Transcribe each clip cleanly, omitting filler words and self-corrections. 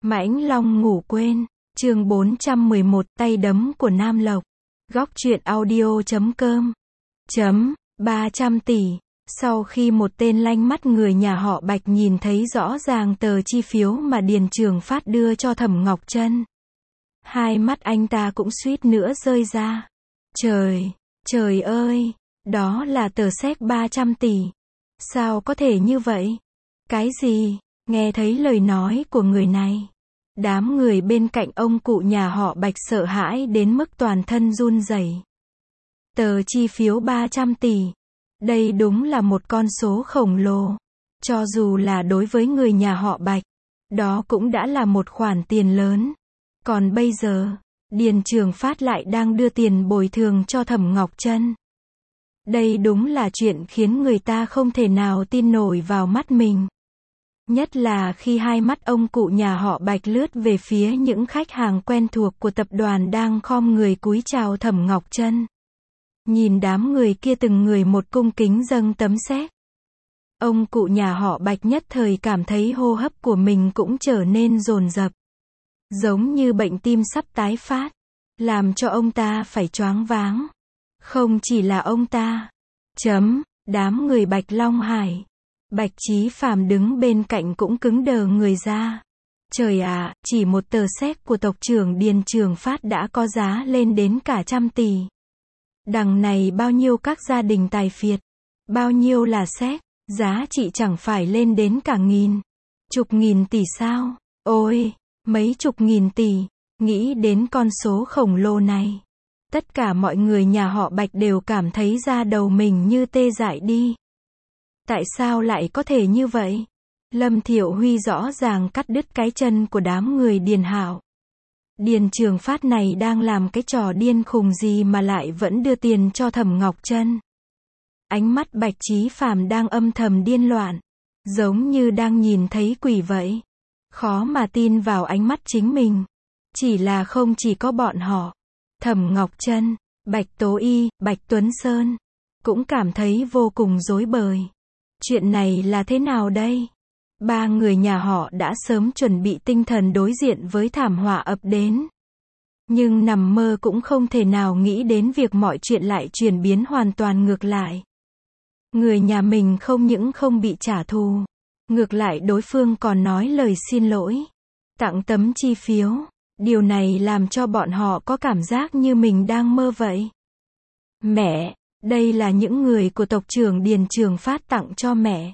Mãnh Long ngủ quên, chương 411, tay đấm của Nam Lộc. Góc truyện audio.com. 300 tỷ. Sau khi một tên lanh mắt người nhà họ Bạch nhìn thấy rõ ràng tờ chi phiếu mà Điền Trường Phát đưa cho Thẩm Ngọc Trân, hai mắt anh ta cũng suýt nữa rơi ra. Trời ơi, đó là tờ séc 300 tỷ. Sao có thể như vậy? Cái gì? Nghe thấy lời nói của người này, đám người bên cạnh ông cụ nhà họ Bạch sợ hãi đến mức toàn thân run rẩy. Tờ chi phiếu 300 tỷ. Đây đúng là một con số khổng lồ. Cho dù là đối với người nhà họ Bạch, đó cũng đã là một khoản tiền lớn. Còn bây giờ, Điền Trường Phát lại đang đưa tiền bồi thường cho Thẩm Ngọc Trân. Đây đúng là chuyện khiến người ta không thể nào tin nổi vào mắt mình. Nhất là khi hai mắt ông cụ nhà họ Bạch lướt về phía những khách hàng quen thuộc của tập đoàn đang khom người cúi chào Thẩm Ngọc Trân. Nhìn đám người kia từng người một cung kính dâng tấm séc. Ông cụ nhà họ Bạch nhất thời cảm thấy hô hấp của mình cũng trở nên dồn dập. Giống như bệnh tim sắp tái phát. Làm cho ông ta phải choáng váng. Không chỉ là ông ta. Đám người Bạch Long Hải. Bạch Chí Phàm đứng bên cạnh cũng cứng đờ người ra. Trời ạ, chỉ một tờ séc của tộc trưởng Điền Trường Phát đã có giá lên đến cả 100 tỷ. Đằng này bao nhiêu các gia đình tài phiệt, bao nhiêu là séc, giá trị chẳng phải lên đến cả chục nghìn tỷ sao? Ôi, mấy chục nghìn tỷ, nghĩ đến con số khổng lồ này. Tất cả mọi người nhà họ Bạch đều cảm thấy da đầu mình như tê dại đi. Tại sao lại có thể như vậy? Lâm Thiệu Huy rõ ràng cắt đứt cái chân của đám người Điền Hạo. Điền Trường Phát này đang làm cái trò điên khùng gì mà lại vẫn đưa tiền cho Thẩm Ngọc Trân? Ánh mắt Bạch Chí Phàm đang âm thầm điên loạn, giống như đang nhìn thấy quỷ vậy. Khó mà tin vào ánh mắt chính mình. Chỉ là không chỉ có bọn họ, Thẩm Ngọc Trân, Bạch Tố Y, Bạch Tuấn Sơn cũng cảm thấy vô cùng rối bời. Chuyện này là thế nào đây? Ba người nhà họ đã sớm chuẩn bị tinh thần đối diện với thảm họa ập đến. Nhưng nằm mơ cũng không thể nào nghĩ đến việc mọi chuyện lại chuyển biến hoàn toàn ngược lại. Người nhà mình không những không bị trả thù, ngược lại đối phương còn nói lời xin lỗi, tặng tấm chi phiếu. Điều này làm cho bọn họ có cảm giác như mình đang mơ vậy. Mẹ, đây là những người của tộc trưởng Điền Trường Phát tặng cho mẹ.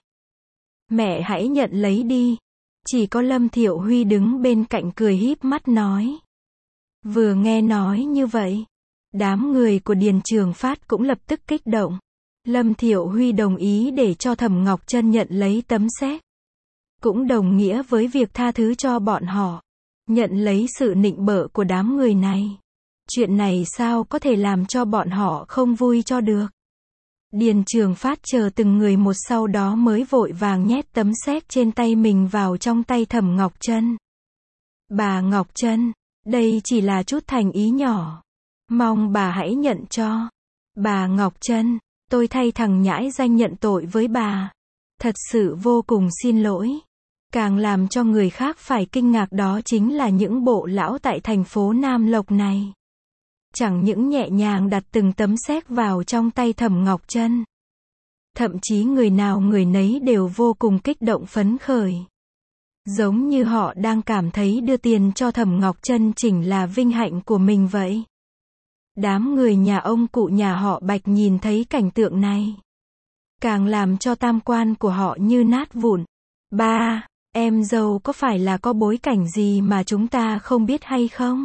Mẹ hãy nhận lấy đi. Chỉ có Lâm Thiệu Huy đứng bên cạnh cười híp mắt nói. Vừa nghe nói như vậy, đám người của Điền Trường Phát cũng lập tức kích động. Lâm Thiệu Huy đồng ý để cho Thẩm Ngọc Trân nhận lấy tấm séc. Cũng đồng nghĩa với việc tha thứ cho bọn họ. Nhận lấy sự nịnh bợ của đám người này. Chuyện này sao có thể làm cho bọn họ không vui cho được. Điền Trường Phát chờ từng người một sau đó mới vội vàng nhét tấm séc trên tay mình vào trong tay Thẩm Ngọc Trân. Bà Ngọc Trân, đây chỉ là chút thành ý nhỏ. Mong bà hãy nhận cho. Bà Ngọc Trân, tôi thay thằng nhãi danh nhận tội với bà. Thật sự vô cùng xin lỗi. Càng làm cho người khác phải kinh ngạc đó chính là những bộ lão tại thành phố Nam Lộc này. Chẳng những nhẹ nhàng đặt từng tấm séc vào trong tay Thẩm Ngọc Trân. Thậm chí người nào người nấy đều vô cùng kích động phấn khởi. Giống như họ đang cảm thấy đưa tiền cho Thẩm Ngọc Trân chỉnh là vinh hạnh của mình vậy. Đám người nhà ông cụ nhà họ Bạch nhìn thấy cảnh tượng này, càng làm cho tam quan của họ như nát vụn. Ba, em dâu có phải là có bối cảnh gì mà chúng ta không biết hay không?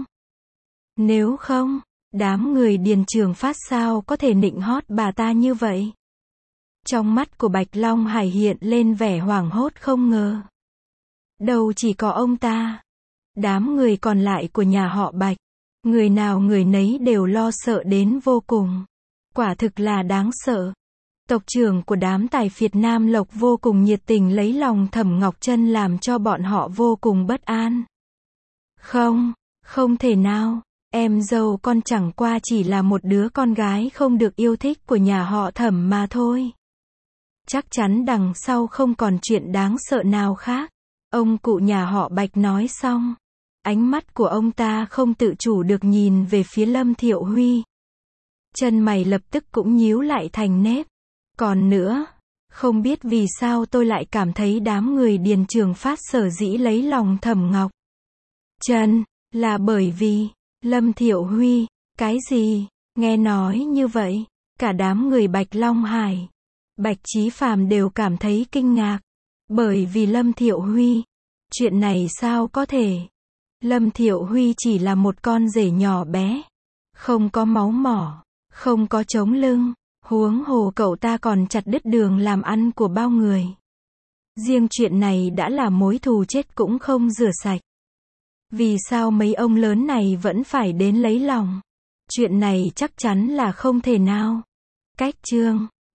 Nếu không, đám người Điền Trường Phát sao có thể nịnh hót bà ta như vậy? Trong mắt của Bạch Long Hải hiện lên vẻ hoảng hốt không ngờ. Đâu chỉ có ông ta. Đám người còn lại của nhà họ Bạch, người nào người nấy đều lo sợ đến vô cùng. Quả thực là đáng sợ. Tộc trưởng của đám tài phiệt Nam Lộc vô cùng nhiệt tình lấy lòng Thẩm Ngọc Trân làm cho bọn họ vô cùng bất an. Không thể nào. Em dâu con chẳng qua chỉ là một đứa con gái không được yêu thích của nhà họ Thẩm mà thôi. Chắc chắn đằng sau không còn chuyện đáng sợ nào khác. Ông cụ nhà họ Bạch nói xong. Ánh mắt của ông ta không tự chủ được nhìn về phía Lâm Thiệu Huy. Chân mày lập tức cũng nhíu lại thành nếp. Còn nữa, không biết vì sao tôi lại cảm thấy đám người Điền Trường Phát sở dĩ lấy lòng Thẩm Ngọc Trân, là bởi vì, Lâm Thiệu Huy, cái gì, nghe nói như vậy, cả đám người Bạch Long Hải, Bạch Chí Phàm đều cảm thấy kinh ngạc, bởi vì Lâm Thiệu Huy, chuyện này sao có thể? Lâm Thiệu Huy chỉ là một con rể nhỏ bé, không có máu mỏ, không có chống lưng, huống hồ cậu ta còn chặt đứt đường làm ăn của bao người. Riêng chuyện này đã là mối thù chết cũng không rửa sạch. Vì sao mấy ông lớn này vẫn phải đến lấy lòng? Chuyện này chắc chắn là không thể nào. Cách chương